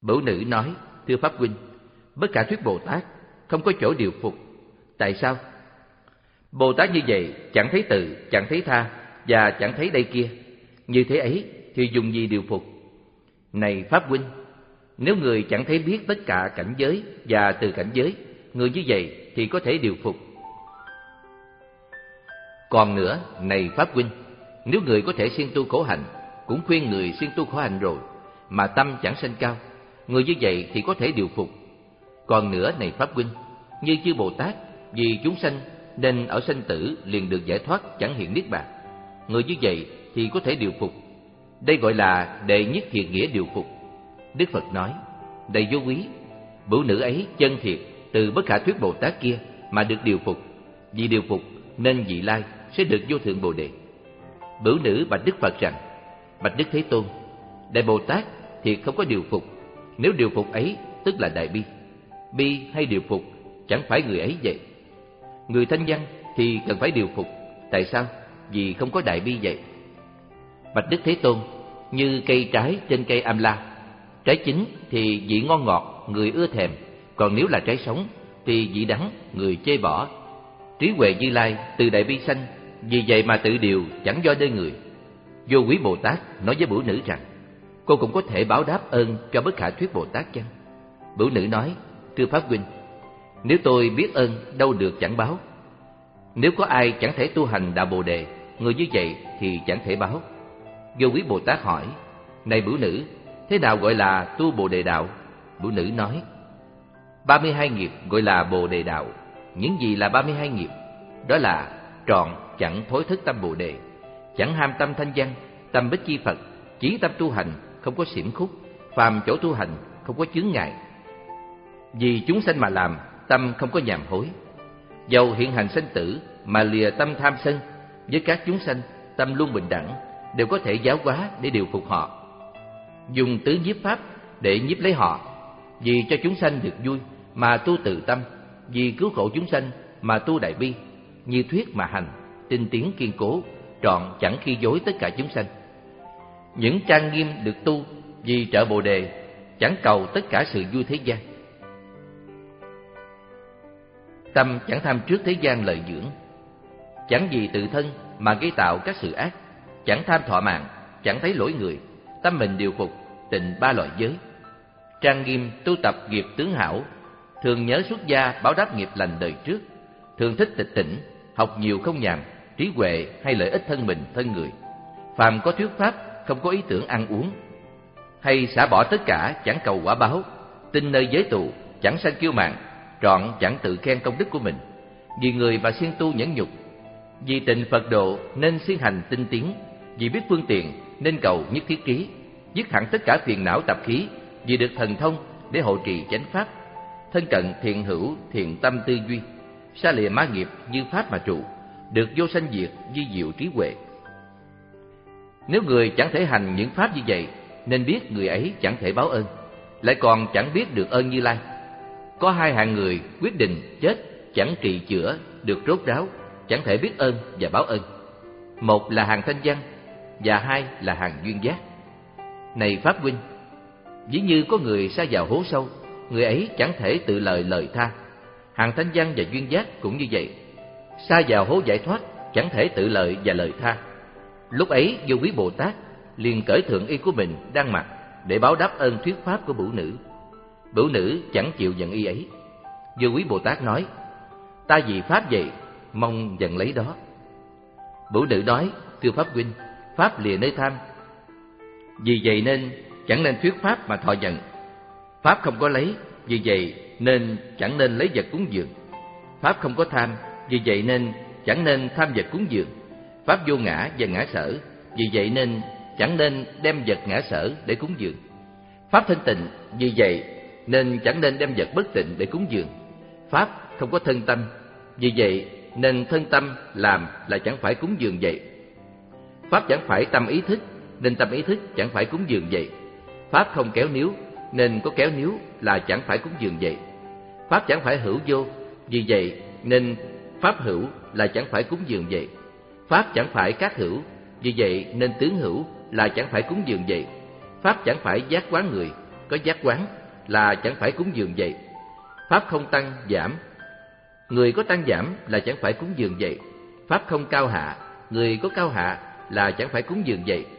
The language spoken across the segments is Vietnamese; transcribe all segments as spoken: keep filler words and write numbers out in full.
Bửu Nữ nói: Thưa Pháp huynh, Bất Khả Thuyết Bồ Tát không có chỗ điều phục. Tại sao? Bồ Tát như vậy chẳng thấy tự, chẳng thấy tha và chẳng thấy đây kia. Như thế ấy thì dùng gì điều phục? Này Pháp huynh, nếu người chẳng thấy biết tất cả cảnh giới và từ cảnh giới, người như vậy thì có thể điều phục. Còn nữa, này Pháp huynh, nếu người có thể siêng tu khổ hạnh, cũng khuyên người siêng tu khổ hạnh rồi, mà tâm chẳng sanh cao, người như vậy thì có thể điều phục. Còn nữa, này Pháp huynh, như chư Bồ Tát vì chúng sanh nên ở sanh tử liền được giải thoát, chẳng hiện niết bàn, người như vậy thì có thể điều phục. Đây gọi là đệ nhất thiện nghĩa điều phục. Đức Phật nói: Đầy vô quý, Bửu Nữ ấy chân thiệt từ Bất Khả Thuyết Bồ Tát kia mà được điều phục. Vì điều phục nên vị lai sẽ được vô thượng Bồ Đề. Bửu Nữ bạch Đức Phật rằng: Bạch Đức Thế Tôn, Đại Bồ Tát thiệt không có điều phục. Nếu điều phục ấy tức là đại bi. Bi hay điều phục chẳng phải người ấy vậy. Người thanh văn thì cần phải điều phục. Tại sao? Vì không có đại bi vậy. Bạch Đức Thế Tôn, như cây trái trên cây am la, trái chín thì vị ngon ngọt, người ưa thèm, còn nếu là trái sống thì vị đắng, người chê bỏ. Trí huệ Như Lai từ đại bi sanh, vì vậy mà tự điều, chẳng do nơi người. Vô Quý Bồ Tát nói với Bửu Nữ rằng: Cô cũng có thể báo đáp ơn cho Bất Khả Thuyết Bồ Tát chăng? Bửu Nữ nói: Thưa Pháp huynh, nếu tôi biết ơn đâu được chẳng báo. Nếu có ai chẳng thể tu hành đạo Bồ Đề, người như vậy thì chẳng thể báo. Vô Quý Bồ Tát hỏi: Này Bửu Nữ, thế nào gọi là tu Bồ Đề đạo? Bửu Nữ nói: ba mươi hai nghiệp gọi là Bồ Đề đạo. Những gì là ba mươi hai nghiệp? Đó là trọn chẳng thối thức tâm Bồ Đề, chẳng ham tâm thanh văn, tâm bích chi Phật, chí tâm tu hành, không có xiểm khúc, phàm chỗ tu hành, không có chướng ngại. Vì chúng sanh mà làm, tâm không có nhàm hối. Dầu hiện hành sanh tử mà lìa tâm tham sân, với các chúng sanh tâm luôn bình đẳng, đều có thể giáo hóa để điều phục họ. Dùng tứ nhiếp pháp để nhiếp lấy họ, vì cho chúng sanh được vui mà tu tự tâm, vì cứu khổ chúng sanh mà tu đại bi, như thuyết mà hành, tinh tiến kiên cố, trọn chẳng khi dối tất cả chúng sanh. Những trang nghiêm được tu vì trợ Bồ Đề, chẳng cầu tất cả sự vui thế gian. Tâm chẳng tham trước thế gian lợi dưỡng, chẳng vì tự thân mà gây tạo các sự ác, chẳng tham thọ mạng, chẳng thấy lỗi người, tâm mình điều phục, tịnh ba loại giới. Trang nghiêm tu tập nghiệp tướng hảo, thường nhớ xuất gia báo đáp nghiệp lành đời trước, thường thích tịch tỉnh, học nhiều không nhàm, trí huệ hay lợi ích thân mình thân người. Phàm có thuyết pháp, không có ý tưởng ăn uống, hay xả bỏ tất cả, chẳng cầu quả báo, tin nơi giới tụ, chẳng sanh kiêu mạn, trọn chẳng tự khen công đức của mình. Vì người mà siêng tu nhẫn nhục, vì tịnh Phật độ nên siêng hành tinh tiến, vì biết phương tiện nên cầu nhất thiết trí, dứt hẳn tất cả phiền não tập khí, vì được thần thông để hộ trì chánh pháp, thân cận thiện hữu thiện tâm tư duy, xa lìa ma nghiệp như pháp mà trụ, được vô sanh diệt di diệu trí huệ. Nếu người chẳng thể hành những pháp như vậy, nên biết người ấy chẳng thể báo ơn, lại còn chẳng biết được ơn Như Lai. Có hai hạng người quyết định chết chẳng trị chữa được rốt ráo, chẳng thể biết ơn và báo ơn. Một là hàng thanh văn và hai là hàng duyên giác. Này Pháp huynh, ví như có người sa vào hố sâu, người ấy chẳng thể tự lời lời tha. Hàng thanh văn và duyên giác cũng như vậy, sa vào hố giải thoát, chẳng thể tự lợi và lời tha. Lúc ấy Vô Quý Bồ Tát liền cởi thượng y của mình đang mặc để báo đáp ơn thuyết pháp của Bửu Nữ. Bửu Nữ chẳng chịu nhận y ấy. Vô Quý Bồ Tát nói: Ta vì pháp vậy, mong dần lấy đó. Bửu Nữ nói: Thưa Pháp huynh, pháp lìa nơi tham, vì vậy nên chẳng nên thuyết pháp mà thọ nhận. Pháp không có lấy, vì vậy nên chẳng nên lấy vật cúng dường. Pháp không có tham, vì vậy nên chẳng nên tham vật cúng dường. Pháp vô ngã và ngã sở, vì vậy nên chẳng nên đem vật ngã sở để cúng dường. Pháp thanh tịnh, vì vậy nên chẳng nên đem vật bất tịnh để cúng dường. Pháp không có thân tâm, vì vậy nên thân tâm làm là chẳng phải cúng dường vậy. Pháp chẳng phải tâm ý thức, nên tâm ý thức chẳng phải cúng dường vậy. Pháp không kéo níu, nên có kéo níu là chẳng phải cúng dường vậy. Pháp chẳng phải hữu vô, vì vậy nên pháp hữu là chẳng phải cúng dường vậy. Pháp chẳng phải các hữu, vì vậy nên tướng hữu là chẳng phải cúng dường vậy. Pháp chẳng phải giác quán người, có giác quán là chẳng phải cúng dường vậy. Pháp không tăng giảm, người có tăng giảm là chẳng phải cúng dường vậy. Pháp không cao hạ, người có cao hạ là chẳng phải cúng dường vậy.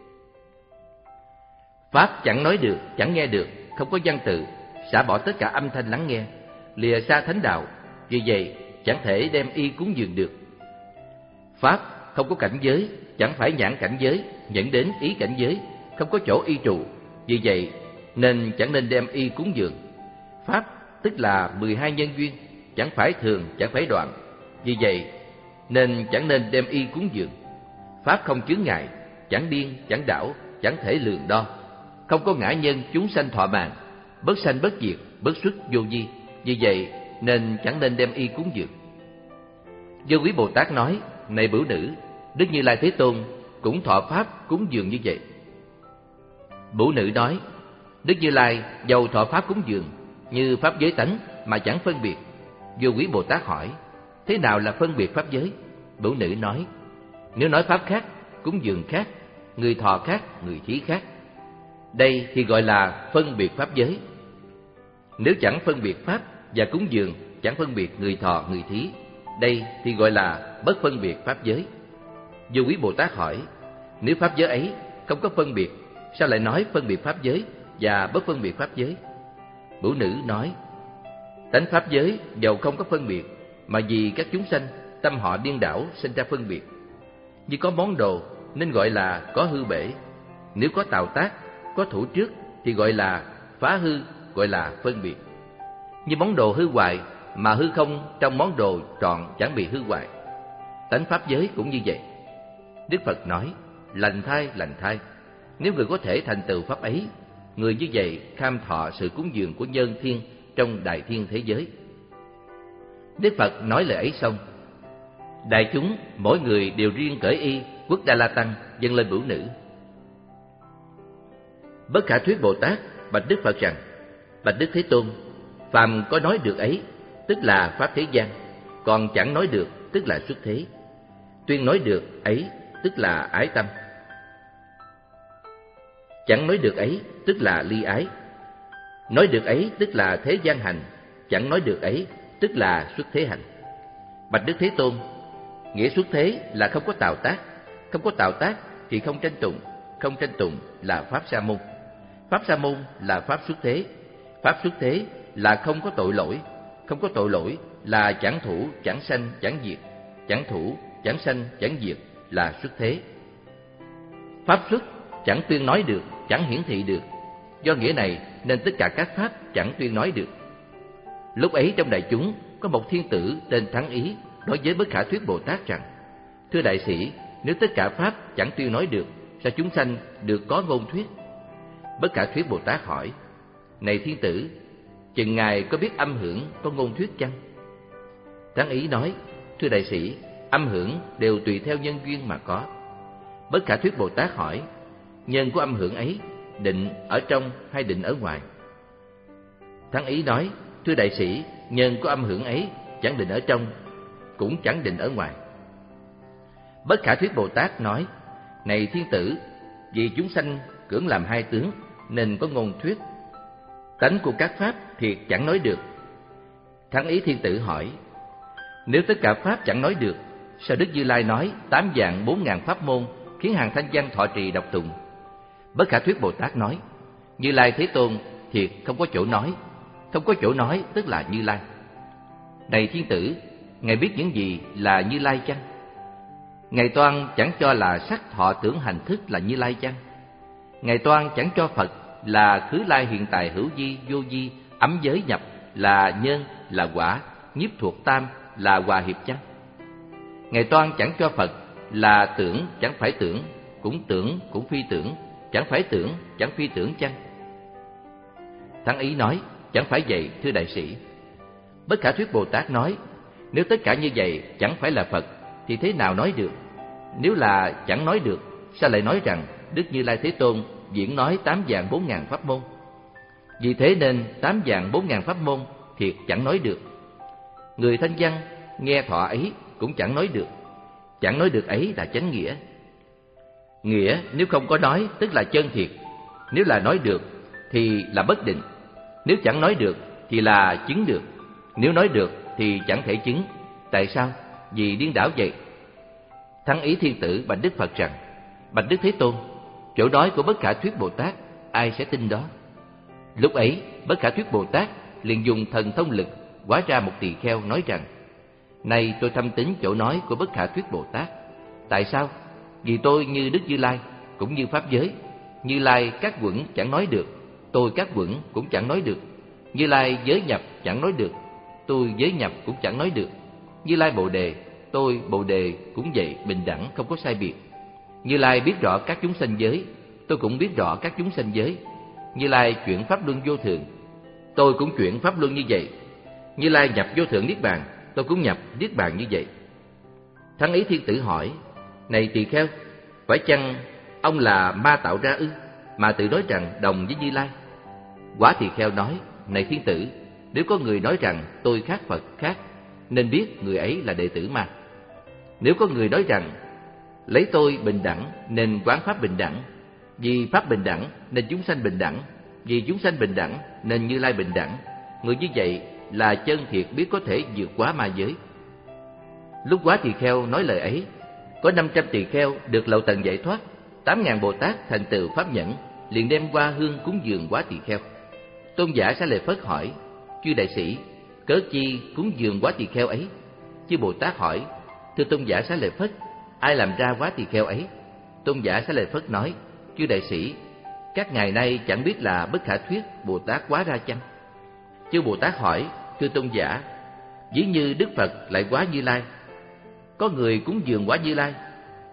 Pháp chẳng nói được, chẳng nghe được, không có văn tự, xả bỏ tất cả âm thanh lắng nghe, lìa xa thánh đạo, vì vậy chẳng thể đem y cúng dường được. Pháp không có cảnh giới, chẳng phải nhãn cảnh giới, dẫn đến ý cảnh giới, không có chỗ y trụ, vì vậy nên chẳng nên đem y cúng dường. Pháp tức là mười hai nhân duyên, chẳng phải thường, chẳng phải đoạn, vì vậy nên chẳng nên đem y cúng dường. Pháp không chướng ngại, chẳng điên, chẳng đảo, chẳng thể lường đo, không có ngã nhân chúng sanh thọ mạng, bất sanh bất diệt, bất xuất vô vi, vì vậy nên chẳng nên đem y cúng dường. Vô Quý Bồ Tát nói: này bửu nữ, Đức Như Lai Thế Tôn cũng thọ pháp cúng dường như vậy. Bửu nữ nói: Đức Như Lai dầu thọ pháp cúng dường như pháp giới tánh mà chẳng phân biệt. Vô Quý Bồ Tát hỏi: thế nào là phân biệt pháp giới? Bửu nữ nói: nếu nói pháp khác, cúng dường khác, người thọ khác, người thí khác, đây thì gọi là phân biệt pháp giới. Nếu chẳng phân biệt pháp và cúng dường, chẳng phân biệt người thọ, người thí, đây thì gọi là bất phân biệt pháp giới. Vô Quý Bồ Tát hỏi: nếu pháp giới ấy không có phân biệt, sao lại nói phân biệt pháp giới và bất phân biệt pháp giới? Bửu nữ nói: tánh pháp giới dầu không có phân biệt, mà vì các chúng sanh tâm họ điên đảo sinh ra phân biệt. Như có món đồ nên gọi là có hư bể, nếu có tạo tác, có thủ trước thì gọi là phá hư, gọi là phân biệt. Như món đồ hư hoại mà hư không trong món đồ trọn chẳng bị hư hoại. Tánh pháp giới cũng như vậy. Đức Phật nói: lành thai, lành thai. Nếu người có thể thành tựu pháp ấy, người như vậy kham thọ sự cúng dường của nhân thiên trong đại thiên thế giới. Đức Phật nói lời ấy xong, đại chúng mỗi người đều riêng cởi y, quốc Đa La Tăng dâng lên Bửu nữ. Bất Khả Thuyết Bồ Tát bạch Đức Phật rằng: bạch Đức Thế Tôn, phàm có nói được ấy tức là pháp thế gian, còn chẳng nói được tức là xuất thế. Tuyên nói được ấy tức là ái tâm, chẳng nói được ấy tức là ly ái. Nói được ấy tức là thế gian hành, chẳng nói được ấy tức là xuất thế hành. Bạch Đức Thế Tôn, nghĩa xuất thế là không có tạo tác, không có tạo tác thì không tranh tụng, không tranh tụng là pháp sa môn. Pháp sa môn là pháp xuất thế, pháp xuất thế là không có tội lỗi, không có tội lỗi là chẳng thủ, chẳng sanh, chẳng diệt, chẳng thủ, chẳng sanh, chẳng diệt là xuất thế. Pháp xuất chẳng tuyên nói được, chẳng hiển thị được. Do nghĩa này nên tất cả các pháp chẳng tuyên nói được. Lúc ấy trong đại chúng có một thiên tử tên Thắng Ý nói với Bất Khả Thuyết Bồ Tát rằng: thưa đại sĩ, nếu tất cả pháp chẳng tuyên nói được, sao chúng sanh được có ngôn thuyết? Bất Khả Thuyết Bồ Tát hỏi: này thiên tử, chừng ngài có biết âm hưởng có ngôn thuyết chăng? Thắng Ý nói: thưa đại sĩ, âm hưởng đều tùy theo nhân duyên mà có. Bất Khả Thuyết Bồ Tát hỏi: nhân của âm hưởng ấy định ở trong hay định ở ngoài? Thắng Ý nói: thưa đại sĩ, nhân của âm hưởng ấy chẳng định ở trong, cũng chẳng định ở ngoài. Bất Khả Thuyết Bồ Tát nói: này thiên tử, vì chúng sanh cưỡng làm hai tướng nên có ngôn thuyết. Tánh của các pháp thiệt chẳng nói được. Thắng Ý thiên tử hỏi: nếu tất cả pháp chẳng nói được, sao Đức Như Lai nói tám vạn bốn ngàn pháp môn khiến hàng thanh văn thọ trì đọc tụng? Bất Khả Thuyết Bồ Tát nói: Như Lai Thế Tôn thiệt không có chỗ nói, không có chỗ nói tức là Như Lai. Này thiên tử, ngài biết những gì là Như Lai chăng? Ngài toan chẳng cho là sắc thọ tưởng hành thức là Như Lai chăng? Ngài toan chẳng cho Phật là khứ lai hiện tại hữu vi vô vi ấm giới nhập là nhân là quả nhiếp thuộc tam là hòa hiệp chăng? Ngài toan chẳng cho Phật là tưởng chẳng phải tưởng, cũng tưởng cũng phi tưởng, chẳng phải tưởng chẳng phi tưởng chăng? Thắng Ý nói: chẳng phải vậy thưa đại sĩ. Bất Khả Thuyết Bồ Tát nói: nếu tất cả như vậy chẳng phải là Phật thì thế nào nói được? Nếu là chẳng nói được, sao lại nói rằng Đức Như Lai Thế Tôn diễn nói tám vạn bốn ngàn pháp môn? Vì thế nên tám vạn bốn ngàn pháp môn thiệt chẳng nói được. Người thanh văn nghe thọ ấy cũng chẳng nói được. Chẳng nói được ấy là chánh nghĩa. Nghĩa nếu không có nói tức là chân thiệt, nếu là nói được thì là bất định. Nếu chẳng nói được thì là chứng được. Nếu nói được thì chẳng thể chứng. Tại sao? Vì điên đảo vậy. Thắng Ý Thiên Tử bạch Đức Phật rằng: Bạch Đức Thế Tôn, chỗ nói của Bất Khả Thuyết Bồ Tát ai sẽ tin đó? Lúc ấy Bất Khả Thuyết Bồ Tát liền dùng thần thông lực hóa ra một tỳ kheo nói rằng: Này tôi thâm tín chỗ nói của Bất Khả Thuyết Bồ Tát. Tại sao? Vì tôi như Đức Như Lai, cũng như Pháp giới. Như Lai các quẩn chẳng nói được, tôi các quẩn cũng chẳng nói được. Như Lai giới nhập chẳng nói được, tôi giới nhập cũng chẳng nói được. Như Lai Bồ Đề, tôi Bồ Đề cũng vậy, bình đẳng không có sai biệt. Như Lai biết rõ các chúng sanh giới, tôi cũng biết rõ các chúng sanh giới. Như Lai chuyển pháp luân vô thường, tôi cũng chuyển pháp luân như vậy. Như Lai nhập vô thượng niết bàn, tôi cũng nhập niết bàn như vậy. Thắng Ý Thiên Tử hỏi: Này tỳ kheo, phải chăng ông là ma tạo ra ư, mà tự nói rằng đồng với Như Lai? Quả tỳ kheo nói: Này Thiên Tử, nếu có người nói rằng tôi khác Phật khác, nên biết người ấy là đệ tử ma. Nếu có người nói rằng lấy tôi bình đẳng nên quán pháp bình đẳng, vì pháp bình đẳng nên chúng sanh bình đẳng, vì chúng sanh bình đẳng nên Như Lai bình đẳng, người như vậy là chân thiệt biết có thể vượt quá ma giới. Lúc Quá Tỳ Kheo nói lời ấy, có năm trăm tỳ kheo được Lậu Tần giải thoát, tám ngàn Bồ Tát thành tựu pháp nhẫn, liền đem qua hương cúng dường Quá Tỳ Kheo. Tôn giả Xá Lợi Phất hỏi: Chư đại sĩ, cớ chi cúng dường Quá Tỳ Kheo ấy? Chư Bồ Tát hỏi: Thưa Tôn giả Xá Lợi Phất, ai làm ra Quá Tỳ Kheo ấy? Tôn giả Xá Lợi Phất nói: Chư đại sĩ, các ngài nay chẳng biết là Bất Khả Thuyết Bồ Tát hóa ra chăng? Chư Bồ Tát hỏi: Thưa Tôn giả, ví như Đức Phật lại hóa Như Lai, có người cúng dường hóa Như Lai,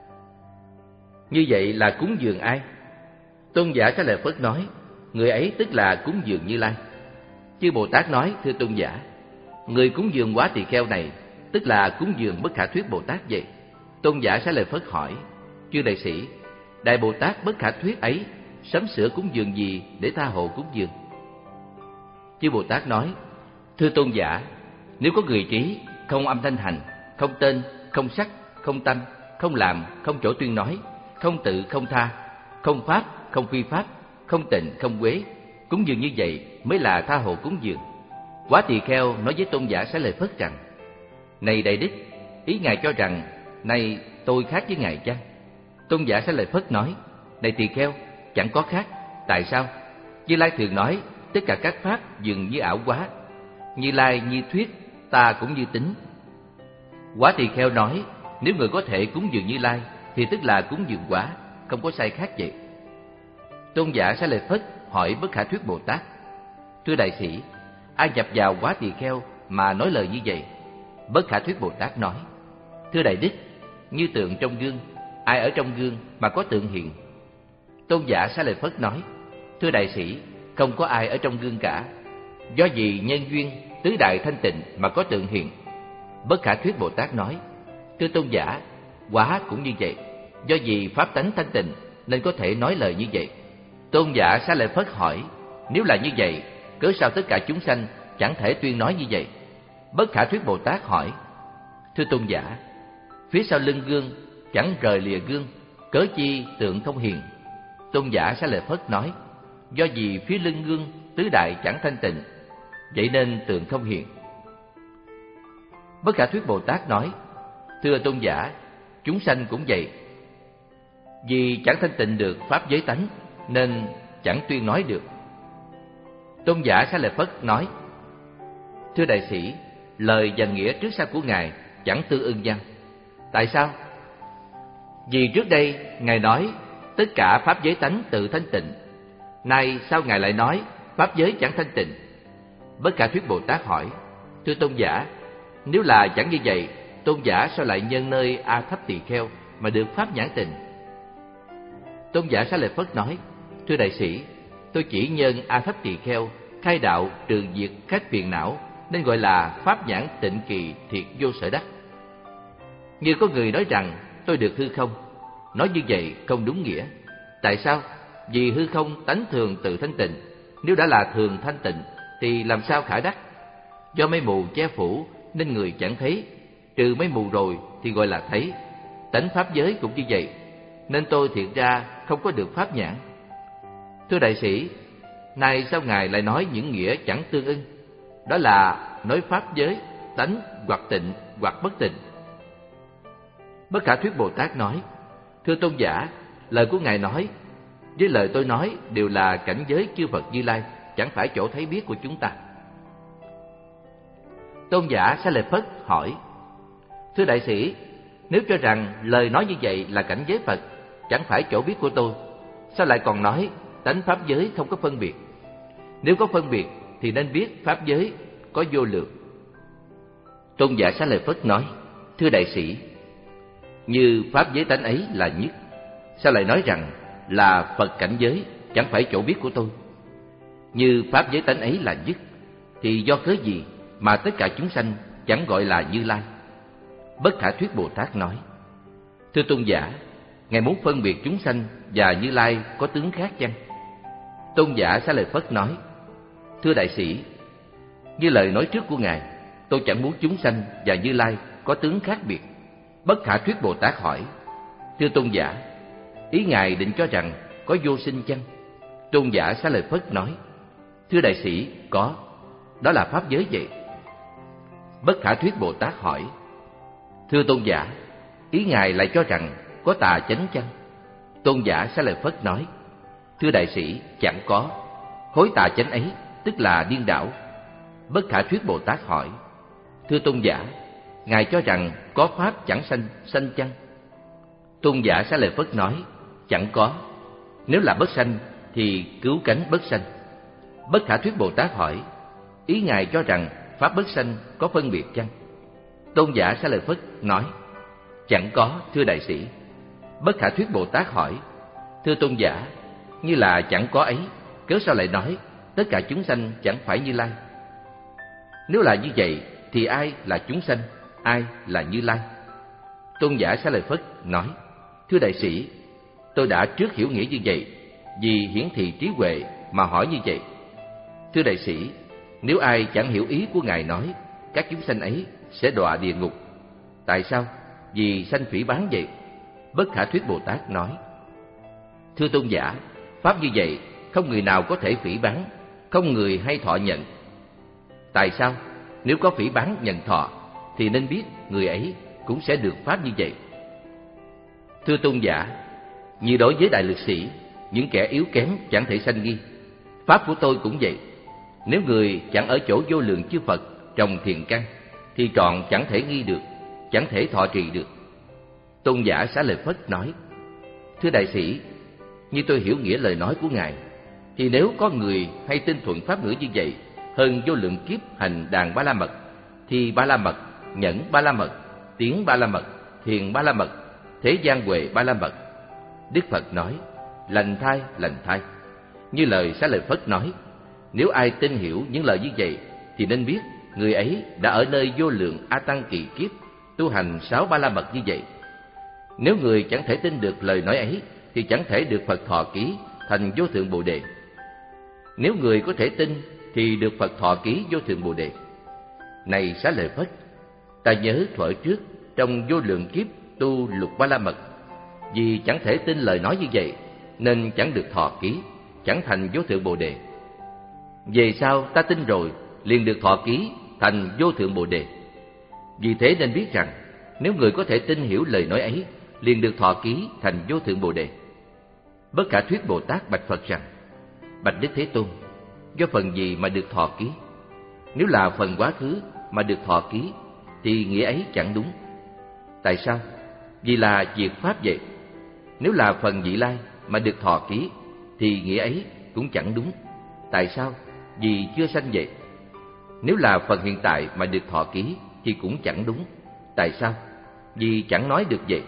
như vậy là cúng dường ai? Tôn giả Xá Lợi Phất nói: Người ấy tức là cúng dường Như Lai. Chư Bồ Tát nói: Thưa Tôn giả, người cúng dường Quá Tỳ Kheo này tức là cúng dường Bất Khả Thuyết Bồ Tát vậy. Tôn giả Xá Lợi Phất hỏi: Chư đại sĩ, Đại Bồ Tát Bất Khả Thuyết ấy sắm sửa cúng dường gì để tha hộ cúng dường? Chư Bồ Tát nói: Thưa Tôn giả, nếu có người trí, không âm thanh hành, không tên, không sắc, không tâm, không làm, không chỗ tuyên nói, không tự, không tha, không pháp, không phi pháp, không tịnh, không quế, cúng dường như vậy mới là tha hộ cúng dường. Quá Tỳ Kheo nói với Tôn giả Xá Lợi Phất rằng: Này Đại Đức, ý ngài cho rằng này tôi khác với ngài chăng? Tôn giả Xá Lợi Phất nói: Này Tỳ Kheo, chẳng có khác. Tại sao? Như Lai thường nói tất cả các pháp dường như ảo quá. Như Lai như thuyết, ta cũng như tính. Quá Tỳ Kheo nói: Nếu người có thể cúng dường Như Lai thì tức là cúng dường quá, không có sai khác vậy. Tôn giả Xá Lợi Phất hỏi Bất Khả Thuyết Bồ Tát: Thưa đại sĩ, ai nhập vào Quá Tỳ Kheo mà nói lời như vậy? Bất Khả Thuyết Bồ Tát nói: Thưa Đại Đức, như tượng trong gương, ai ở trong gương mà có tượng hiện? Tôn giả Xá Lợi Phất nói: Thưa đại sĩ, không có ai ở trong gương cả. Do gì nhân duyên tứ đại thanh tịnh mà có tượng hiện? Bất Khả Thuyết Bồ Tát nói: Thưa Tôn giả, quả cũng như vậy. Do vì pháp tánh thanh tịnh nên có thể nói lời như vậy. Tôn giả Xá Lợi Phất hỏi: Nếu là như vậy, cớ sao tất cả chúng sanh chẳng thể tuyên nói như vậy? Bất Khả Thuyết Bồ Tát hỏi: Thưa Tôn giả, phía sau lưng gương chẳng rời lìa gương, cớ chi tượng không hiện? Tôn giả Xá Lợi Phất nói: Do vì phía lưng gương tứ đại chẳng thanh tịnh, vậy nên tượng không hiện. Bất Khả Thuyết Bồ Tát nói: Thưa Tôn giả, chúng sanh cũng vậy. Vì chẳng thanh tịnh được pháp giới tánh nên chẳng tuyên nói được. Tôn giả Xá Lợi Phất nói: Thưa đại sĩ, lời và nghĩa trước sau của ngài chẳng tương ưng nhau. Tại sao? Vì trước đây ngài nói tất cả pháp giới tánh tự thanh tịnh, nay sao ngài lại nói pháp giới chẳng thanh tịnh? Bất Khả Thuyết Bồ Tát hỏi: Thưa Tôn giả, nếu là chẳng như vậy, Tôn giả sao lại nhân nơi A Thấp Tỳ Kheo mà được pháp nhãn tịnh? Tôn giả Xá Lợi Phất nói: Thưa đại sĩ, tôi chỉ nhân A Thấp Tỳ Kheo khai đạo trừ diệt các phiền não, nên gọi là pháp nhãn tịnh kỳ thiệt vô sở đắc. Như có người nói rằng tôi được hư không, nói như vậy không đúng nghĩa. Tại sao? Vì hư không tánh thường tự thanh tịnh, nếu đã là thường thanh tịnh thì làm sao khả đắc? Do mây mù che phủ nên người chẳng thấy, trừ mây mù rồi thì gọi là thấy. Tánh pháp giới cũng như vậy, nên tôi thiệt ra không có được pháp nhãn. Thưa đại sĩ, nay sao Ngài lại nói những nghĩa chẳng tương ưng? Đó là nói pháp giới, tánh hoặc tịnh hoặc bất tịnh. Bất Khả Thuyết Bồ Tát nói: Thưa tôn giả, lời của Ngài nói với lời tôi nói đều là cảnh giới chư Phật Như Lai, chẳng phải chỗ thấy biết của chúng ta. Tôn giả Xá Lợi Phất hỏi: Thưa đại sĩ, nếu cho rằng lời nói như vậy là cảnh giới Phật, chẳng phải chỗ biết của tôi, sao lại còn nói tánh pháp giới không có phân biệt? Nếu có phân biệt thì nên biết pháp giới có vô lượng. Tôn giả Xá Lợi Phất nói: Thưa đại sĩ, như pháp giới tánh ấy là nhất, sao lại nói rằng là Phật cảnh giới, chẳng phải chỗ biết của tôi? Như pháp giới tánh ấy là nhất, thì do cớ gì mà tất cả chúng sanh chẳng gọi là Như Lai? Bất Khả Thuyết Bồ Tát nói: Thưa tôn giả, Ngài muốn phân biệt chúng sanh và Như Lai có tướng khác chăng? Tôn giả Xá Lợi Phất nói: Thưa đại sĩ, như lời nói trước của Ngài, tôi chẳng muốn chúng sanh và Như Lai có tướng khác biệt. Bất Khả Thuyết Bồ Tát hỏi: Thưa tôn giả, ý Ngài định cho rằng có vô sinh chăng? Tôn giả Xá Lợi Phất nói: Thưa đại sĩ, có, đó là pháp giới vậy. Bất Khả Thuyết Bồ Tát hỏi: Thưa tôn giả, ý Ngài lại cho rằng có tà chánh chăng? Tôn giả Xá Lợi Phất nói: Thưa đại sĩ, chẳng có. Khối tà chánh ấy tức là điên đảo. Bất Khả Thuyết Bồ Tát hỏi: Thưa tôn giả, Ngài cho rằng có pháp chẳng sanh sanh chăng? Tôn giả Xá Lợi Phất nói: Chẳng có. Nếu là bất sanh thì cứu cánh bất sanh. Bất Khả Thuyết Bồ Tát hỏi: Ý Ngài cho rằng pháp bất sanh có phân biệt chăng? Tôn giả Xá Lợi Phất nói: Chẳng có, thưa đại sĩ. Bất Khả Thuyết Bồ Tát hỏi: Thưa tôn giả, như là chẳng có ấy, cớ sao lại nói tất cả chúng sanh chẳng phải Như Lai? Nếu là như vậy thì ai là chúng sanh, ai là Như Lai? Tôn giả Xá Lợi Phất nói: Thưa đại sĩ, tôi đã trước hiểu nghĩa như vậy, vì hiển thị trí huệ mà hỏi như vậy. Thưa đại sĩ, nếu ai chẳng hiểu ý của Ngài nói, các chúng sanh ấy sẽ đọa địa ngục. Tại sao? Vì sanh phỉ báng vậy. Bất Khả Thuyết Bồ Tát nói: Thưa tôn giả, pháp như vậy không người nào có thể phỉ báng, không người hay thọ nhận. Tại sao? Nếu có phỉ báng nhận thọ thì nên biết người ấy cũng sẽ được pháp như vậy. Thưa tôn giả, như đối với đại lực sĩ, những kẻ yếu kém chẳng thể sanh nghi. Pháp của tôi cũng vậy. Nếu người chẳng ở chỗ vô lượng chư Phật trồng thiền căn thì trọn chẳng thể nghi được, chẳng thể thọ trì được. Tôn giả Xá Lợi Phất nói: Thưa đại sĩ, như tôi hiểu nghĩa lời nói của Ngài, thì nếu có người hay tin thuận pháp ngữ như vậy hơn vô lượng kiếp hành đàn ba la mật, thì ba la mật, nhẫn ba la mật, tiến ba la mật, thiền ba la mật, thế gian huệ ba la mật. Đức Phật nói: Lành thai, lành thai. Như lời Xá Lợi Phất nói, nếu ai tin hiểu những lời như vậy thì nên biết người ấy đã ở nơi vô lượng A Tăng kỳ kiếp tu hành sáu ba la mật như vậy. Nếu người chẳng thể tin được lời nói ấy thì chẳng thể được Phật thọ ký thành vô thượng Bồ Đề. Nếu người có thể tin thì được Phật thọ ký vô thượng Bồ Đề. Này Xá Lợi Phất, ta nhớ thuở trước trong vô lượng kiếp tu lục ba la mật, vì chẳng thể tin lời nói như vậy nên chẳng được thọ ký, chẳng thành vô thượng Bồ Đề. Về sau ta tin rồi liền được thọ ký thành vô thượng Bồ Đề. Vì thế nên biết rằng nếu người có thể tin hiểu lời nói ấy liền được thọ ký thành vô thượng Bồ Đề. Bất Khả Thuyết Bồ Tát bạch Phật rằng: Bạch Đức Thế Tôn, do phần gì mà được thọ ký? Nếu là phần quá khứ mà được thọ ký thì nghĩa ấy chẳng đúng. Tại sao? Vì là diệt pháp vậy. Nếu là phần vị lai mà được thọ ký thì nghĩa ấy cũng chẳng đúng. Tại sao? Vì chưa sanh vậy. Nếu là phần hiện tại mà được thọ ký thì cũng chẳng đúng. Tại sao? Vì chẳng nói được vậy.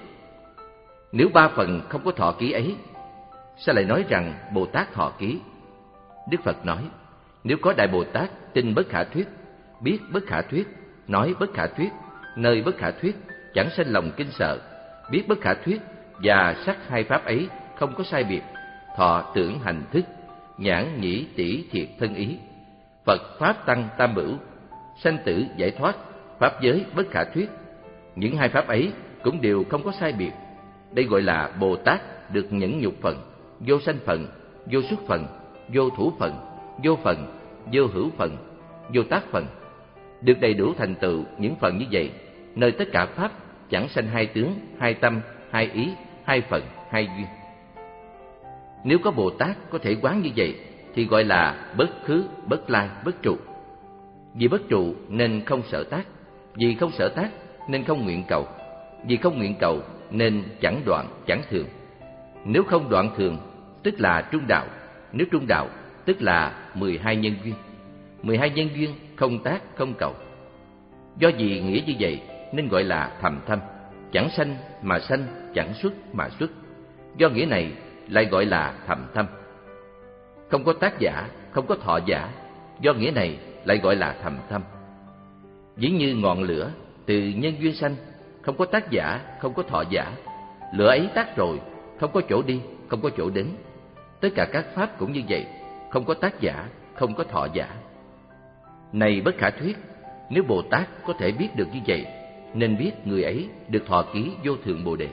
Nếu ba phần không có thọ ký ấy, sao lại nói rằng Bồ Tát thọ ký? Đức Phật nói: Nếu có Đại Bồ Tát tin Bất Khả Thuyết, biết Bất Khả Thuyết, nói Bất Khả Thuyết, nơi Bất Khả Thuyết, chẳng sanh lòng kinh sợ, biết Bất Khả Thuyết và sắc hai pháp ấy không có sai biệt, thọ tưởng hành thức, nhãn nhĩ tỷ thiệt thân ý, Phật pháp tăng tam bửu, sanh tử giải thoát, pháp giới Bất Khả Thuyết, những hai pháp ấy cũng đều không có sai biệt. Đây gọi là Bồ Tát được nhẫn nhục phần, vô sanh phần, vô xuất phần, vô thủ phần, vô phần, vô hữu phần, vô tác phần, được đầy đủ thành tựu những phần như vậy, nơi tất cả pháp chẳng sanh hai tướng, hai tâm, hai ý, hai phần, hai duyên. Nếu có Bồ Tát có thể quán như vậy thì gọi là bất khứ, bất lai, bất trụ. Vì bất trụ nên không sở tác, vì không sở tác nên không nguyện cầu, vì không nguyện cầu nên chẳng đoạn, chẳng thường. Nếu không đoạn thường tức là trung đạo, nếu trung đạo tức là mười hai nhân duyên. Mười hai nhân duyên không tác, không cầu. Do vì nghĩa như vậy nên gọi là thầm thâm, chẳng sanh mà sanh, chẳng xuất mà xuất. Do nghĩa này lại gọi là thầm thâm. Không có tác giả, không có thọ giả, do nghĩa này lại gọi là thầm thâm. Ví như ngọn lửa từ nhân duyên sanh, không có tác giả, không có thọ giả. Lửa ấy tắt rồi, không có chỗ đi, không có chỗ đến. Tất cả các pháp cũng như vậy, không có tác giả, không có thọ giả. Này bất khả thuyết, nếu Bồ Tát có thể biết được như vậy, nên biết người ấy được thọ ký vô thượng Bồ Đề.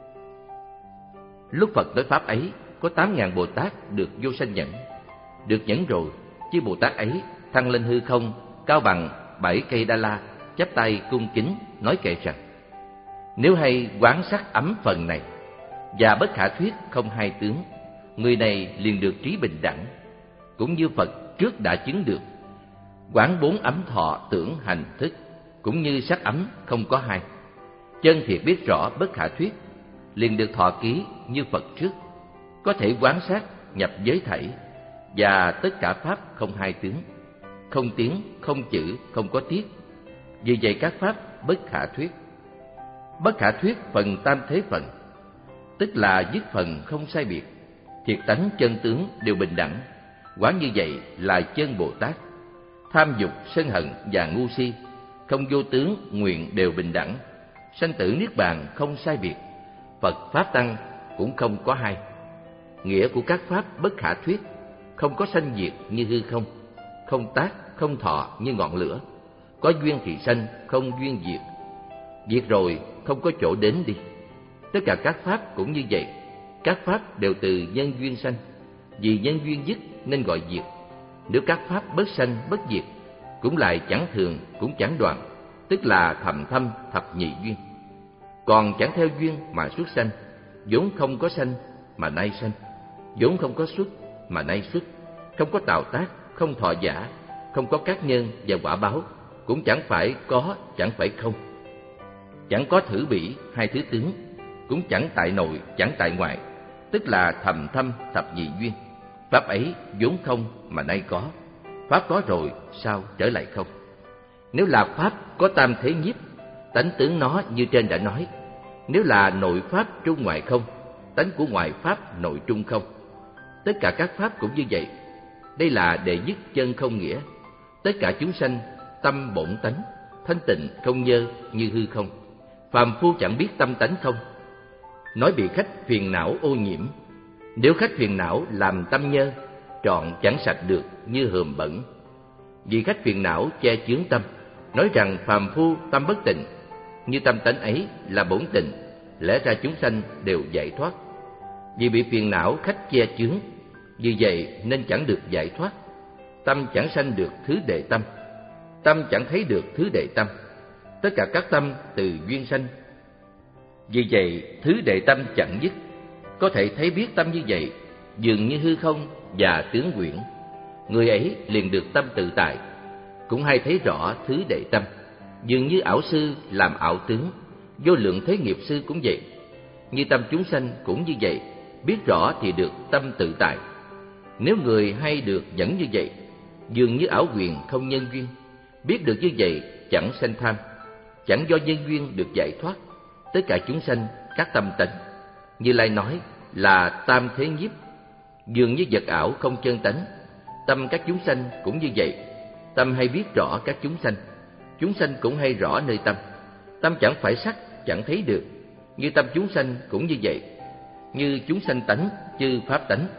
Lúc Phật nói pháp ấy, có tám ngàn Bồ Tát được vô sanh nhẫn. Được nhẫn rồi, chư Bồ Tát ấy thăng lên hư không, cao bằng bảy cây Đa La, chắp tay cung kính nói kệ rằng: nếu hay quán sắc ấm phần này và bất khả thuyết không hai tướng, người này liền được trí bình đẳng, cũng như Phật trước đã chứng được. Quán bốn ấm thọ tưởng hành thức, cũng như sắc ấm không có hai. Chân thiệt biết rõ bất khả thuyết, liền được thọ ký như Phật trước. Có thể quán sát nhập giới thảy, và tất cả pháp không hai tướng, không tiếng, không chữ, không có tiết. Vì vậy các pháp bất khả thuyết. Bất khả thuyết phần tam thế phần, tức là dứt phần không sai biệt, thiệt tánh chân tướng đều bình đẳng. Quán như vậy là chân Bồ Tát. Tham dục, sân hận và ngu si, không vô tướng, nguyện đều bình đẳng. Sanh tử niết bàn không sai biệt, Phật pháp tăng cũng không có hai. Nghĩa của các pháp bất khả thuyết, không có sanh diệt như hư không, không tác, không thọ như ngọn lửa, có duyên thì sanh, không duyên diệt. Diệt rồi không có chỗ đến đi. Tất cả các pháp cũng như vậy, các pháp đều từ nhân duyên sanh, vì nhân duyên dứt nên gọi diệt. Nếu các pháp bất sanh bất diệt, cũng lại chẳng thường, cũng chẳng đoạn, tức là thầm thâm thập nhị duyên. Còn chẳng theo duyên mà xuất sanh, vốn không có sanh mà nay sanh, vốn không có xuất mà nay xuất, không có tạo tác, không thọ giả, không có các nhân và quả báo, cũng chẳng phải có, chẳng phải không. Chẳng có thử bỉ hai thứ tướng, cũng chẳng tại nội, chẳng tại ngoại, tức là thầm thâm thập nhị duyên. Pháp ấy vốn không mà nay có, pháp có rồi sao trở lại không. Nếu là pháp có tam thế nhiếp, tánh tướng nó như trên đã nói. Nếu là nội pháp trung ngoại không, tánh của ngoại pháp nội trung không. Tất cả các pháp cũng như vậy. Đây là đệ nhất chân không nghĩa. Tất cả chúng sanh tâm bổn tánh, thanh tịnh không nhơ như hư không. Phàm phu chẳng biết tâm tánh không. Nói bị khách phiền não ô nhiễm. Nếu khách phiền não làm tâm nhơ, trọn chẳng sạch được như hờm bẩn. Vì khách phiền não che chướng tâm, nói rằng phàm phu tâm bất tịnh, như tâm tánh ấy là bổn tịnh, lẽ ra chúng sanh đều giải thoát. Vì bị phiền não khách che chướng, vì vậy nên chẳng được giải thoát. Tâm chẳng sanh được thứ đệ tâm, tâm chẳng thấy được thứ đệ tâm. Tất cả các tâm từ duyên sanh, vì vậy thứ đệ tâm chẳng dứt. Có thể thấy biết tâm như vậy, dường như hư không và tướng quyển, người ấy liền được tâm tự tại. Cũng hay thấy rõ thứ đệ tâm, dường như ảo sư làm ảo tướng, vô lượng thế nghiệp sư cũng vậy. Như tâm chúng sanh cũng như vậy, biết rõ thì được tâm tự tại. Nếu người hay được dẫn như vậy, dường như ảo quyền không nhân duyên, biết được như vậy chẳng sanh tham, chẳng do nhân duyên được giải thoát. Tất cả chúng sanh các tâm tánh, Như Lai nói là tam thế nhiếp, dường như vật ảo không chân tánh. Tâm các chúng sanh cũng như vậy, tâm hay biết rõ các chúng sanh, chúng sanh cũng hay rõ nơi tâm. Tâm chẳng phải sắc, chẳng thấy được, như tâm chúng sanh cũng như vậy. Như chúng sanh tánh, chư pháp tánh.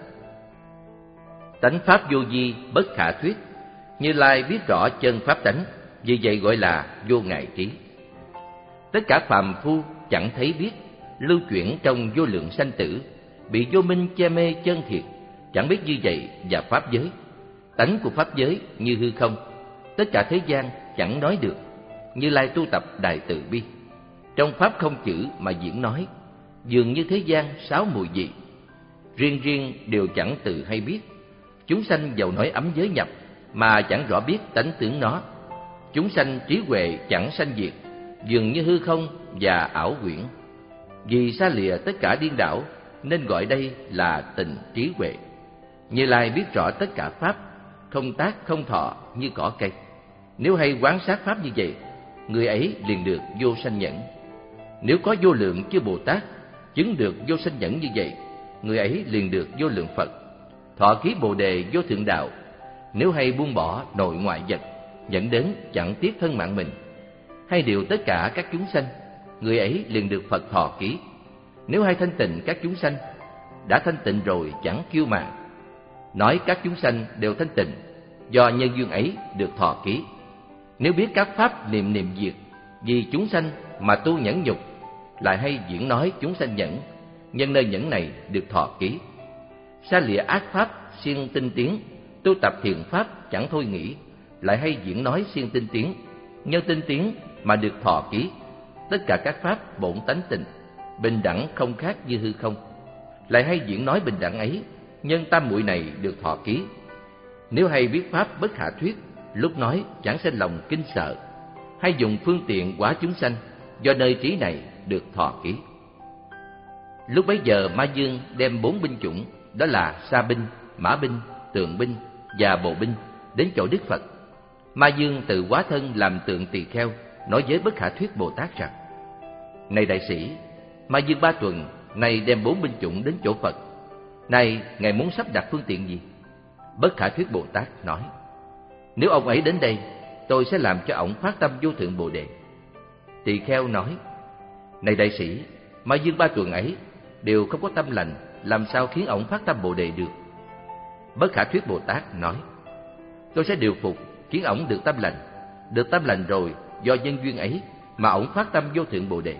Tánh pháp vô vi bất khả thuyết, Như Lai biết rõ chân pháp tánh, vì vậy gọi là vô ngại trí. Tất cả phàm phu chẳng thấy biết, lưu chuyển trong vô lượng sanh tử, bị vô minh che mê chân thiệt, chẳng biết như vậy và pháp giới. tánh của pháp giới như hư không, tất cả thế gian chẳng nói được. Như Lai tu tập đại từ bi, trong pháp không chữ mà diễn nói, dường như thế gian sáu mùi vị, riêng riêng đều chẳng tự hay biết. Chúng sanh dầu nói ấm giới nhập, mà chẳng rõ biết tánh tướng nó. Chúng sanh trí huệ chẳng sanh diệt, dường như hư không và ảo quyển. Vì xa lìa tất cả điên đảo, nên gọi đây là tình trí huệ. Như Lai biết rõ tất cả pháp, không tác không thọ như cỏ cây. Nếu hay quán sát pháp như vậy, người ấy liền được vô sanh nhẫn. Nếu có vô lượng chư Bồ Tát chứng được vô sanh nhẫn như vậy, người ấy liền được vô lượng Phật, thọ ký Bồ đề vô thượng đạo. Nếu hay buông bỏ nội ngoại vật, dẫn đến chẳng tiếc thân mạng mình, hay điều tất cả các chúng sanh, người ấy liền được Phật thọ ký. Nếu hay thanh tịnh các chúng sanh, đã thanh tịnh rồi chẳng kiêu mạn, nói các chúng sanh đều thanh tịnh, do nhân duyên ấy được thọ ký. Nếu biết các pháp niệm niệm diệt, vì chúng sanh mà tu nhẫn nhục, lại hay diễn nói chúng sanh nhẫn, nhân nơi nhẫn này được thọ ký. Xa lìa ác pháp siêng tinh tiến, tu tập thiện pháp chẳng thôi nghĩ, lại hay diễn nói siêng tinh tiến, nhân tinh tiến mà được thọ ký. Tất cả các pháp bổn tánh tịnh, bình đẳng không khác như hư không, lại hay diễn nói bình đẳng ấy, nhân tam muội này được thọ ký. Nếu hay biết pháp bất khả thuyết, lúc nói chẳng sinh lòng kinh sợ, hay dùng phương tiện hóa chúng sanh, do nơi trí này được thọ ký. Lúc bấy giờ Ma Dương đem bốn binh chủng, đó là sa binh, mã binh, tượng binh và bồ binh, đến chỗ Đức Phật. Ma Dương tự hóa thân làm tượng tỳ kheo, nói với Bất Khả Thuyết Bồ Tát rằng: Này đại sĩ, Ma Dương Ba Tuần nay đem bốn binh chủng đến chỗ Phật. Này ngài muốn sắp đặt phương tiện gì? Bất Khả Thuyết Bồ Tát nói: Nếu ông ấy đến đây, tôi sẽ làm cho ông phát tâm vô thượng Bồ đề. Tỳ kheo nói: Này đại sĩ, Ma Dương Ba Tuần ấy đều không có tâm lành, làm sao khiến ông phát tâm Bồ đề được? Bất Khả Thuyết Bồ Tát nói: Tôi sẽ điều phục khiến ổng được tâm lành. Được tâm lành rồi, do nhân duyên ấy mà ổng phát tâm vô thượng Bồ đề.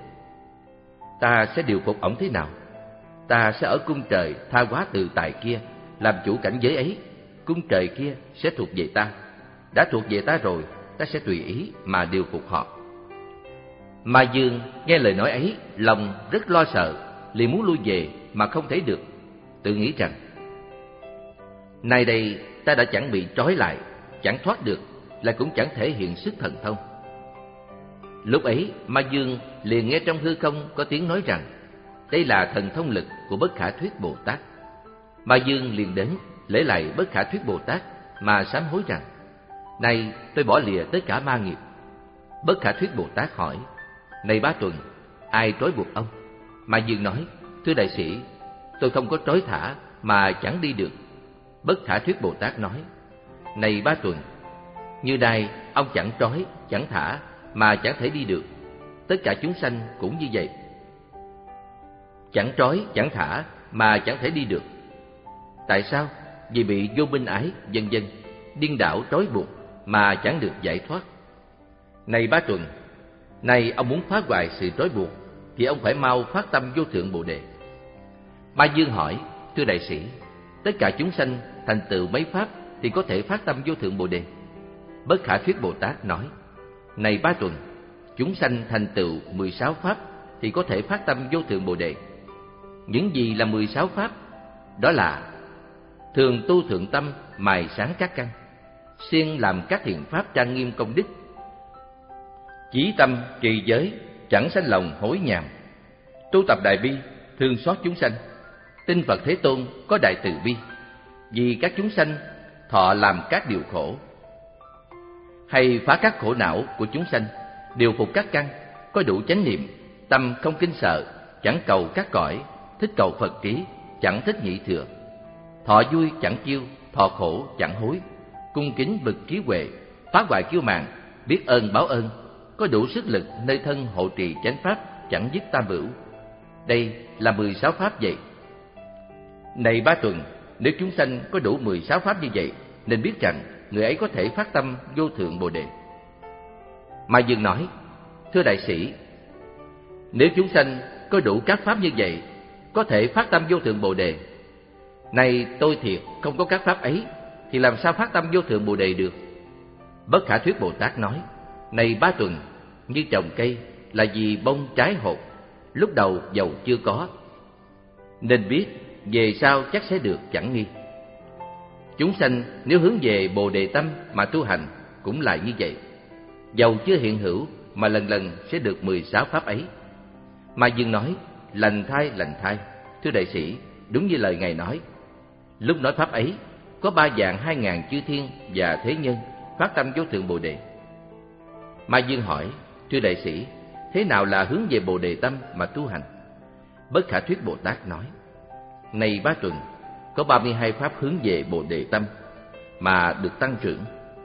Ta sẽ điều phục ổng thế nào? Ta sẽ ở cung trời tha hóa tự tại kia làm chủ cảnh giới ấy. Cung trời kia sẽ thuộc về ta. Đã thuộc về ta rồi, ta sẽ tùy ý mà điều phục họ. Ma Dương nghe lời nói ấy, lòng rất lo sợ, liền muốn lui về mà không thể được, tự nghĩ rằng: Nay đây ta đã chẳng bị trói lại, chẳng thoát được, lại cũng chẳng thể hiện sức thần thông. Lúc ấy Ma Dương liền nghe trong hư không có tiếng nói rằng: Đây là thần thông lực của Bất Khả Thuyết Bồ Tát. Ma Dương liền đến lễ lạy Bất Khả Thuyết Bồ Tát mà sám hối rằng: Này tôi bỏ lìa tất cả ma nghiệp. Bất Khả Thuyết Bồ Tát hỏi: Này Bá Tuần, ai trói buộc ông? Ma Dương nói: Thưa đại sĩ, tôi không có trói thả mà chẳng đi được. Bất Khả Thuyết Bồ Tát nói: Này Bá Tuần, như đài ông chẳng trói chẳng thả mà chẳng thể đi được, tất cả chúng sanh cũng như vậy, chẳng trói chẳng thả mà chẳng thể đi được. Tại sao? Vì bị vô minh ái vân vân điên đảo trói buộc mà chẳng được giải thoát. Này Bá Tuần, này ông muốn phá hoại sự trói buộc thì ông phải mau phát tâm vô thượng Bồ đề. Ma Dương hỏi: Thưa đại sĩ, tất cả chúng sanh thành tựu mấy pháp thì có thể phát tâm vô thượng Bồ đề? Bất Khả Thuyết Bồ Tát nói: Này Bá Tuần, chúng sanh thành tựu mười sáu pháp thì có thể phát tâm vô thượng Bồ đề. Những gì là mười sáu pháp? Đó là thường tu thượng tâm, mài sáng các căn, siêng làm các thiện pháp trang nghiêm công đức, chí tâm trì giới, chẳng sanh lòng hối nhàm, tu tập đại bi, thương xót chúng sanh, tin Phật Thế Tôn có đại từ bi, vì các chúng sanh thọ làm các điều khổ, hay phá các khổ não của chúng sanh, điều phục các căn, có đủ chánh niệm, tâm không kinh sợ, chẳng cầu các cõi, thích cầu Phật trí, chẳng thích nhị thừa, thọ vui chẳng kiêu, thọ khổ chẳng hối, cung kính bậc trí huệ, phá hoại kiêu mạn, biết ơn báo ơn, có đủ sức lực nơi thân hộ trì chánh pháp, chẳng dứt tam bửu. Đây là mười sáu pháp vậy. Này Bá Tuần, nếu chúng sanh có đủ mười sáu pháp như vậy, nên biết rằng người ấy có thể phát tâm vô thượng Bồ đề. Ma Dương nói: Thưa đại sĩ, nếu chúng sanh có đủ các pháp như vậy, có thể phát tâm vô thượng Bồ đề. Này tôi thiệt không có các pháp ấy, thì làm sao phát tâm vô thượng Bồ Đề được? Bất Khả Thuyết Bồ Tát nói: Này Ba Tuần, như trồng cây là vì bông trái hột, lúc đầu dầu chưa có, nên biết về sau chắc sẽ được chẳng nghi. Chúng sanh nếu hướng về Bồ Đề tâm mà tu hành cũng lại như vậy, dầu chưa hiện hữu mà lần lần sẽ được mười sáu pháp ấy. Mà Dương nói: Lành thai, lành thai, thưa đại sĩ, đúng như lời Ngài nói. Lúc nói pháp ấy, có ba vạn hai ngàn chư thiên và thế nhân phát tâm vô thượng Bồ Đề. Ma Dương hỏi: Thưa đại sĩ, thế nào là hướng về Bồ Đề tâm mà tu hành? Bất Khả Thuyết Bồ Tát nói: Này Ba Tuần, có ba mươi hai pháp hướng về Bồ Đề tâm mà được tăng trưởng.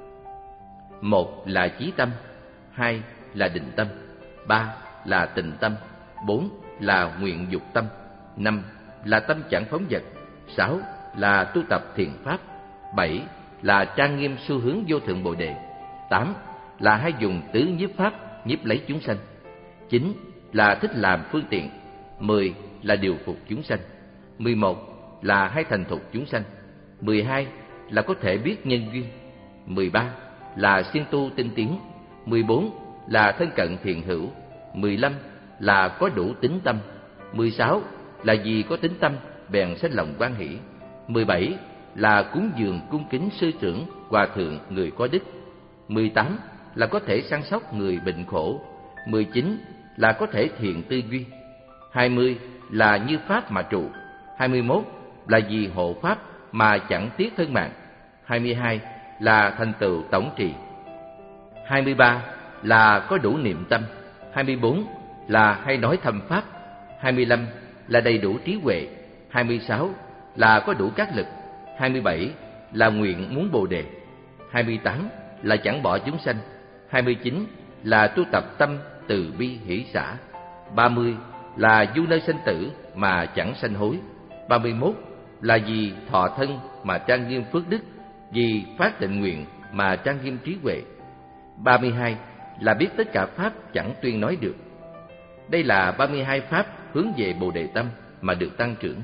Một là chí tâm, hai là định tâm, ba là tình tâm, bốn là nguyện dục tâm, năm là tâm chẳng phóng dật, sáu là tu tập thiền pháp, bảy là trang nghiêm xu hướng vô thượng Bồ Đề, tám là hay dùng tứ nhiếp pháp nhiếp lấy chúng sanh, chín là thích làm phương tiện, mười là điều phục chúng sanh, mười một là hay thành thục chúng sanh, mười hai là có thể biết nhân duyên, mười ba là siêng tu tinh tiến, mười bốn là thân cận thiền hữu, mười lăm là có đủ tín tâm, mười sáu là vì có tín tâm bèn sanh lòng hoan hỷ, mười bảy là cúng dường cung kính sư trưởng, hòa thượng, người có đức, mười tám là có thể săn sóc người bệnh khổ, mười chín là có thể thiện tư duy, hai mươi là như pháp mà trụ, hai mươi mốt là vì hộ pháp mà chẳng tiếc thân mạng, hai mươi hai là thành tựu tổng trì, hai mươi ba là có đủ niệm tâm, hai mươi bốn là hay nói thâm pháp, hai mươi lăm là đầy đủ trí huệ, hai mươi sáu là có đủ các lực, hai mươi bảy là nguyện muốn Bồ Đề, hai mươi tám là chẳng bỏ chúng sanh, hai mươi chín là tu tập tâm từ bi hỷ xả, ba mươi là du nơi sanh tử mà chẳng sanh hối, ba mươi mốt là vì thọ thân mà trang nghiêm phước đức, vì phát tịnh nguyện mà trang nghiêm trí huệ, ba mươi hai là biết tất cả pháp chẳng tuyên nói được. Đây là ba mươi hai pháp hướng về Bồ Đề tâm mà được tăng trưởng.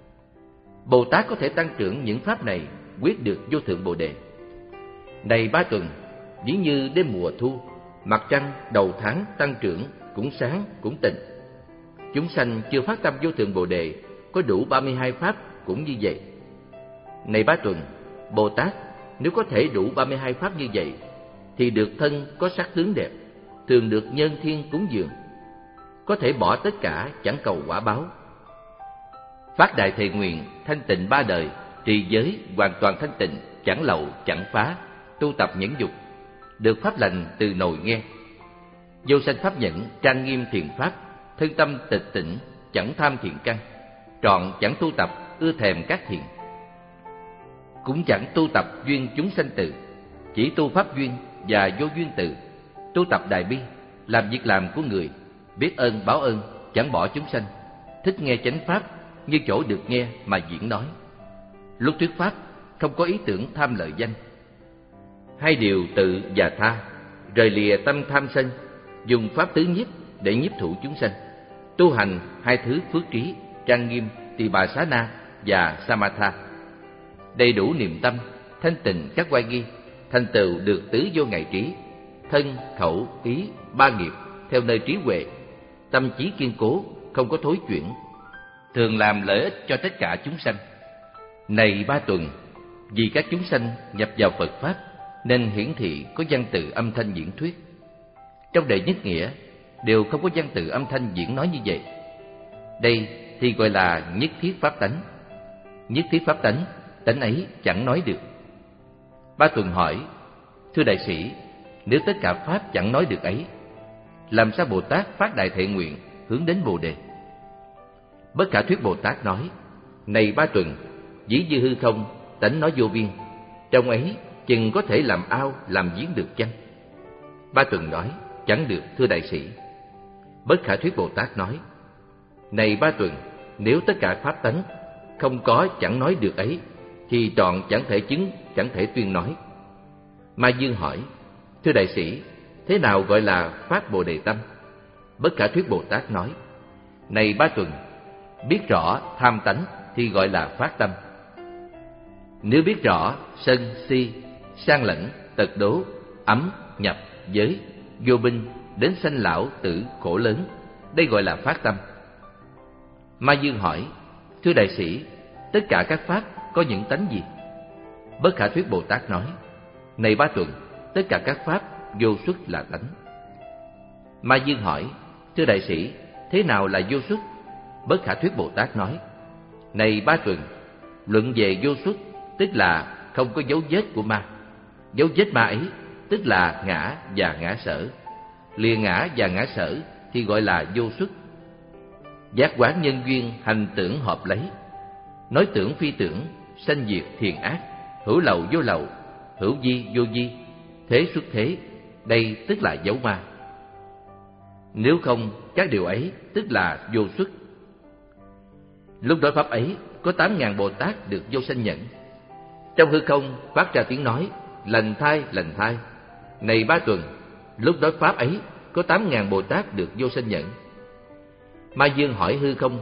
Bồ Tát có thể tăng trưởng những pháp này quyết được vô thượng Bồ Đề. Này Ba Tuần, ví như đêm mùa thu, mặt trăng đầu tháng tăng trưởng cũng sáng cũng tịnh. Chúng sanh chưa phát tâm vô thượng Bồ Đề có đủ ba mươi hai pháp cũng như vậy. Này Ba Tuần, Bồ Tát nếu có thể đủ ba mươi hai pháp như vậy thì được thân có sắc tướng đẹp, thường được nhân thiên cúng dường, có thể bỏ tất cả chẳng cầu quả báo. Phát đại thệ nguyện thanh tịnh ba đời, trì giới hoàn toàn thanh tịnh, chẳng lậu chẳng phá, tu tập nhẫn dục, được pháp lành từ nồi nghe. Vô sanh pháp nhẫn trang nghiêm thiền pháp, thân tâm tịch tỉnh, chẳng tham thiện căn, trọn chẳng tu tập ưa thèm các thiện, cũng chẳng tu tập duyên chúng sanh từ, chỉ tu pháp duyên và vô duyên từ, tu tập đại bi, làm việc làm của người, biết ơn báo ơn, chẳng bỏ chúng sanh, thích nghe chánh pháp như chỗ được nghe mà diễn nói. Lúc thuyết pháp không có ý tưởng tham lợi danh, hai điều tự và tha, rời lìa tâm tham sân, dùng pháp tứ nhiếp để nhiếp thủ chúng sanh, tu hành hai thứ phước trí, trang nghiêm tỳ bà xá na và samatha, đầy đủ niệm tâm, thanh tịnh các oai nghi, thành tựu được tứ vô ngại trí, thân khẩu ý ba nghiệp theo nơi trí huệ, tâm trí kiên cố, không có thối chuyển, thường làm lợi ích cho tất cả chúng sanh. Này Ba Tuần, vì các chúng sanh nhập vào Phật pháp nên hiển thị có văn từ âm thanh diễn thuyết. Trong đệ nhất nghĩa đều không có văn từ âm thanh diễn nói như vậy. Đây thì gọi là nhất thiết pháp tánh. Nhất thiết pháp tánh, tánh ấy chẳng nói được. Ba Tuần hỏi: Thưa đại sĩ, nếu tất cả pháp chẳng nói được ấy, làm sao Bồ Tát phát đại thệ nguyện hướng đến Bồ Đề? Bất Khả Thuyết Bồ Tát nói: Này Ba Tuần, ví như hư không, tánh nói vô biên, trong ấy chừng có thể làm ao làm giếng được chăng? Ba Tuần nói: Chẳng được, thưa đại sĩ. Bất Khả Thuyết Bồ Tát nói: Này Ba Tuần, nếu tất cả pháp tánh không có chẳng nói được ấy thì trọn chẳng thể chứng, chẳng thể tuyên nói. Ma Dương hỏi: Thưa đại sĩ, thế nào gọi là phát Bồ Đề tâm? Bất Khả Thuyết Bồ Tát nói: Này Ba Tuần, biết rõ tham tánh thì gọi là phát tâm. Nếu biết rõ sân si, sang lãnh, tật đố, ấm, nhập, giới, vô binh, đến sanh lão tử khổ lớn, đây gọi là phát tâm. Ma Dương hỏi: thưa đại sĩ, tất cả các pháp có những tánh gì? Bất Khả Thuyết Bồ Tát nói: này Ba Tuần, tất cả các pháp vô xuất là tánh. Ma Dương hỏi: thưa đại sĩ, thế nào là vô xuất? Bất Khả Thuyết Bồ Tát nói: này Ba Tuần, luận về vô xuất tức là không có dấu vết của ma. Dấu vết ma ấy tức là ngã và ngã sở. Lìa ngã và ngã sở thì gọi là vô xuất. Giác quán nhân duyên hành tưởng hợp lấy, nói tưởng phi tưởng, sanh diệt thiền ác, hữu lậu vô lậu, hữu vi vô vi, thế xuất thế, đây tức là dấu ma. Nếu không, các điều ấy tức là vô xuất. Lúc đối pháp ấy, có tám ngàn Bồ Tát được vô sanh nhẫn. Trong hư không phát ra tiếng nói: lành thai, lành thai. Này Ba Tuần, lúc đối pháp ấy, có tám ngàn Bồ Tát được vô sanh nhẫn. Ma Dương hỏi hư không: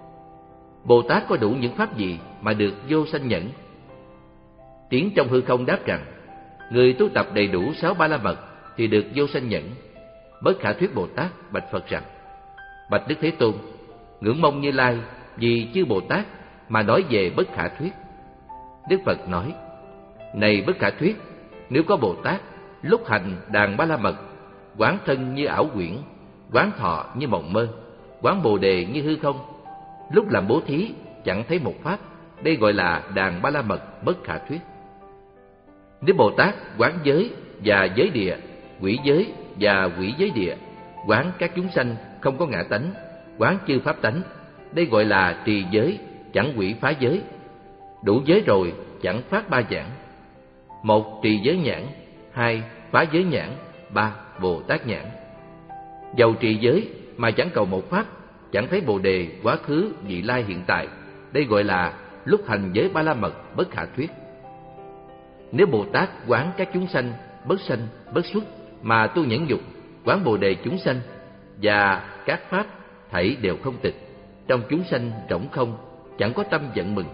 Bồ Tát có đủ những pháp gì mà được vô sanh nhẫn? Tiếng trong hư không đáp rằng: người tu tập đầy đủ sáu ba la mật thì được vô sanh nhẫn. Bất Khả Thuyết Bồ Tát bạch Phật rằng: bạch Đức Thế Tôn, ngưỡng mong Như Lai vì chư Bồ Tát mà nói về Bất Khả Thuyết. Đức Phật nói: này Bất Khả Thuyết, nếu có Bồ Tát lúc hành đàn ba la mật, quán thân như ảo quyển, quán thọ như mộng mơ, quán bồ đề như hư không, lúc làm bố thí chẳng thấy một pháp, đây gọi là đàn ba la mật Bất Khả Thuyết. Nếu Bồ Tát quán giới và giới địa, quỷ giới và quỷ giới địa, quán các chúng sanh không có ngã tánh, quán chư pháp tánh, đây gọi là trì giới, chẳng quỷ phá giới. Đủ giới rồi chẳng phát ba nhãn: một trì giới nhãn, hai phá giới nhãn, ba Bồ Tát nhãn. Dầu trì giới mà chẳng cầu một pháp, chẳng thấy bồ đề quá khứ vị lai hiện tại, đây gọi là lúc hành giới ba la mật Bất Khả Thuyết. Nếu Bồ Tát quán các chúng sanh bất sanh bất xuất mà tu nhẫn nhục, quán bồ đề chúng sanh và các pháp thảy đều không tịch, trong chúng sanh rỗng không, chẳng có tâm giận mừng,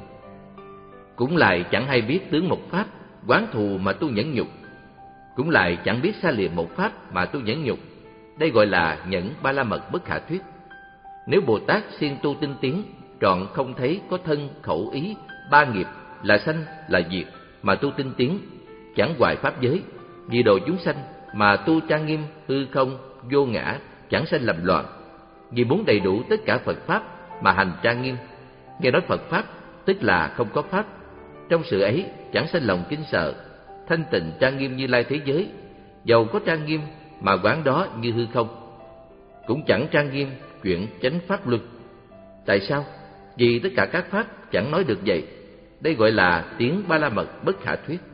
cũng lại chẳng hay biết tướng một pháp, quán thù mà tu nhẫn nhục, cũng lại chẳng biết xa lìa một pháp mà tu nhẫn nhục, đây gọi là nhẫn ba la mật Bất Khả Thuyết. Nếu Bồ Tát siêng tu tinh tiến, trọn không thấy có thân khẩu ý ba nghiệp là sanh là diệt mà tu tinh tiến, chẳng hoài pháp giới, vì độ chúng sanh mà tu trang nghiêm hư không vô ngã, chẳng sanh lầm loạn, vì muốn đầy đủ tất cả Phật pháp mà hành trang nghiêm. Nghe nói Phật pháp tức là không có pháp, trong sự ấy chẳng sanh lòng kính sợ, thanh tịnh trang nghiêm Như Lai thế giới. Dầu có trang nghiêm mà quán đó như hư không, cũng chẳng trang nghiêm chuyện chánh pháp luật. Tại sao? Vì tất cả các pháp chẳng nói được vậy, đây gọi là tiếng ba la mật Bất Khả Thuyết.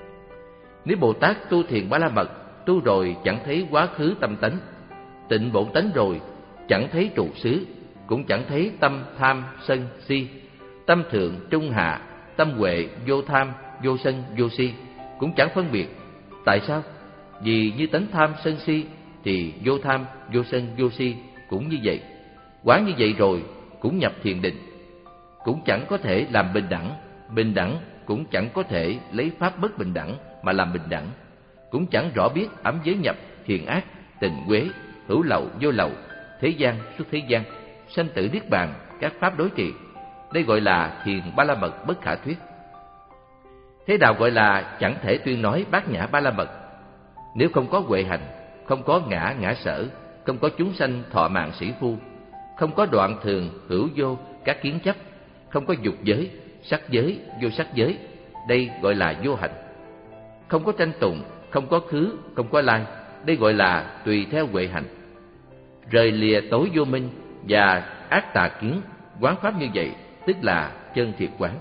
Nếu Bồ Tát tu thiền ba la mật, tu rồi chẳng thấy quá khứ tâm tánh, tịnh bổn tánh rồi chẳng thấy trụ xứ, cũng chẳng thấy tâm tham sân si, tâm thượng trung hạ, tâm huệ vô tham vô sân vô si, cũng chẳng phân biệt. Tại sao? Vì như tánh tham sân si thì vô tham vô sân vô si cũng như vậy. Quán như vậy rồi cũng nhập thiền định, cũng chẳng có thể làm bình đẳng, bình đẳng cũng chẳng có thể lấy pháp bất bình đẳng mà làm bình đẳng, cũng chẳng rõ biết ấm giới nhập, thiện ác, tình quế, hữu lậu vô lậu, thế gian xuất thế gian, sanh tử niết bàn, các pháp đối trị, đây gọi là thiền ba la mật Bất Khả Thuyết. Thế nào gọi là chẳng thể tuyên nói bát nhã ba la mật? Nếu không có huệ hành, không có ngã ngã sở, không có chúng sanh thọ mạng sĩ phu, không có đoạn thường hữu vô các kiến chấp, không có dục giới, sắc giới, vô sắc giới, đây gọi là vô hành. Không có tranh tụng, không có khứ, không có lai, đây gọi là tùy theo huệ hành. Rời lìa tối vô minh và ác tà kiến, quán pháp như vậy tức là chân thiệt quán.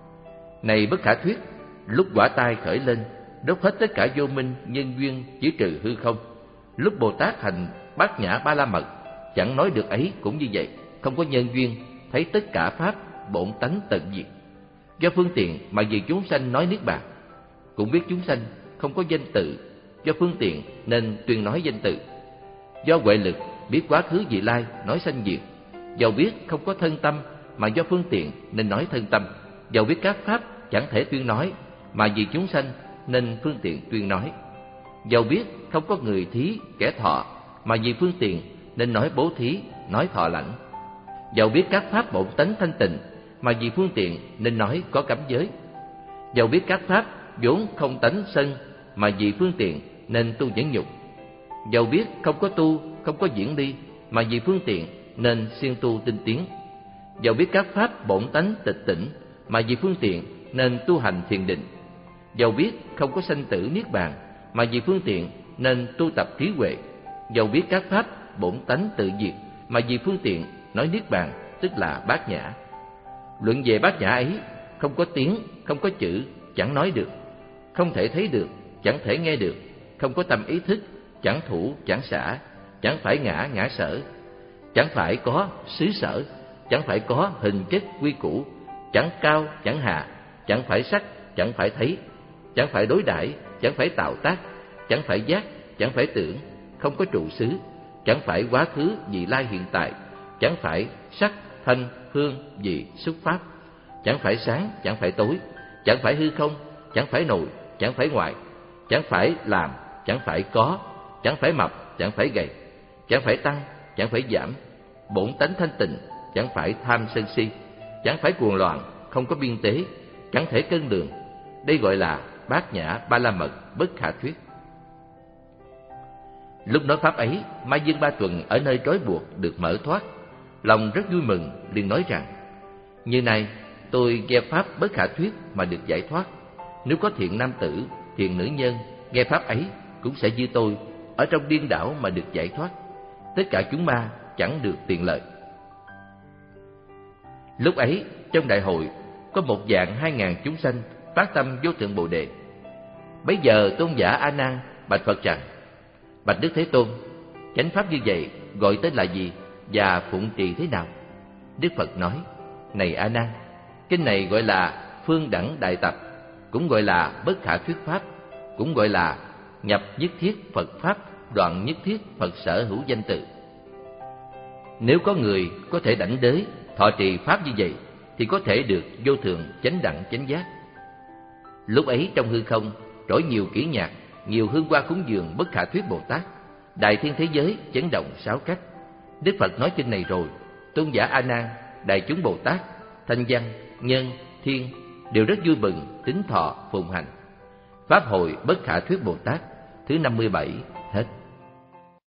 Này Bất Khả Thuyết, lúc quả tai khởi lên, đốt hết tất cả vô minh nhân duyên, chỉ trừ hư không. Lúc Bồ Tát hành bát nhã ba la mật, chẳng nói được ấy cũng như vậy, không có nhân duyên, thấy tất cả pháp bổn tánh tận diệt. Do phương tiện mà vì chúng sanh nói niết bàn, cũng biết chúng sanh không có danh tự, do phương tiện nên tuyên nói danh tự. Do huệ lực biết quá khứ vị lai nói sanh diệt, dầu biết không có thân tâm mà do phương tiện nên nói thân tâm, dầu biết các pháp chẳng thể tuyên nói, mà vì chúng sanh nên phương tiện tuyên nói. Dầu biết không có người thí kẻ thọ, mà vì phương tiện nên nói bố thí, nói thọ lãnh. Dầu biết các pháp bổn tánh thanh tịnh, mà vì phương tiện nên nói có cấm giới. Dầu biết các pháp vốn không tánh sân, mà vì phương tiện nên tu nhẫn nhục. Dầu biết không có tu, không có diễn ly, mà vì phương tiện nên siêng tu tinh tiến. Dầu biết các pháp bổn tánh tịch tỉnh, mà vì phương tiện nên tu hành thiền định. Dầu biết không có sanh tử niết bàn, mà vì phương tiện nên tu tập trí huệ. Dầu biết các pháp bổn tánh tự diệt, mà vì phương tiện nói niết bàn, tức là bát nhã. Luận về bát nhã ấy, không có tiếng, không có chữ, chẳng nói được, không thể thấy được, chẳng thể nghe được, không có tâm ý thức, chẳng thủ, chẳng xả, chẳng phải ngã, ngã sở, chẳng phải có xứ sở, chẳng phải có hình chất quy củ, chẳng cao, chẳng hạ, chẳng phải sắc, chẳng phải thấy, chẳng phải đối đãi, chẳng phải tạo tác, chẳng phải giác, chẳng phải tưởng, không có trụ xứ, chẳng phải quá khứ, vị lai hiện tại, chẳng phải sắc, thanh, hương, vị, xúc pháp, chẳng phải sáng, chẳng phải tối, chẳng phải hư không, chẳng phải nội, chẳng phải ngoại, chẳng phải làm, chẳng phải có, chẳng phải mập, chẳng phải gầy, chẳng phải tăng, chẳng phải giảm, bổn tánh thanh tịnh, chẳng phải tham sân si, chẳng phải cuồng loạn, không có biên tế, chẳng thể cân lượng. Đây gọi là bát nhã ba la mật bất khả thuyết. Lúc nói pháp ấy, Mai Dương Ba Tuần ở nơi trói buộc được mở thoát, lòng rất vui mừng, liền nói rằng: như này tôi nghe pháp bất khả thuyết mà được giải thoát. Nếu có thiện nam tử, thiện nữ nhân nghe pháp ấy cũng sẽ như tôi ở trong điên đảo mà được giải thoát. Tất cả chúng ma chẳng được tiện lợi. Lúc ấy trong đại hội có một vạn hai ngàn chúng sanh phát tâm vô thượng bồ đề. Bấy giờ tôn giả A Nan bạch Phật rằng: bạch Đức Thế Tôn, chánh pháp như vậy gọi tên là gì và phụng trì thế nào? Đức Phật nói: này A Nan, kinh này gọi là Phương Đẳng Đại Tập, cũng gọi là bất khả thuyết pháp, cũng gọi là nhập nhất thiết Phật pháp, đoạn nhất thiết Phật sở hữu danh tự. Nếu có người có thể đảnh đới thọ trì pháp như vậy, thì có thể được vô thượng chánh đẳng chánh giác. Lúc ấy trong hư không trỗi nhiều kỹ nhạc, nhiều hương hoa cúng dường bất khả thuyết Bồ Tát, đại thiên thế giới chấn động sáu cách. Đức Phật nói kinh này rồi, tôn giả A Nan, đại chúng Bồ Tát, thanh văn, nhân, thiên đều rất vui mừng, tín thọ phụng hành. Pháp hội bất khả thuyết Bồ Tát thứ năm mươi bảy hết.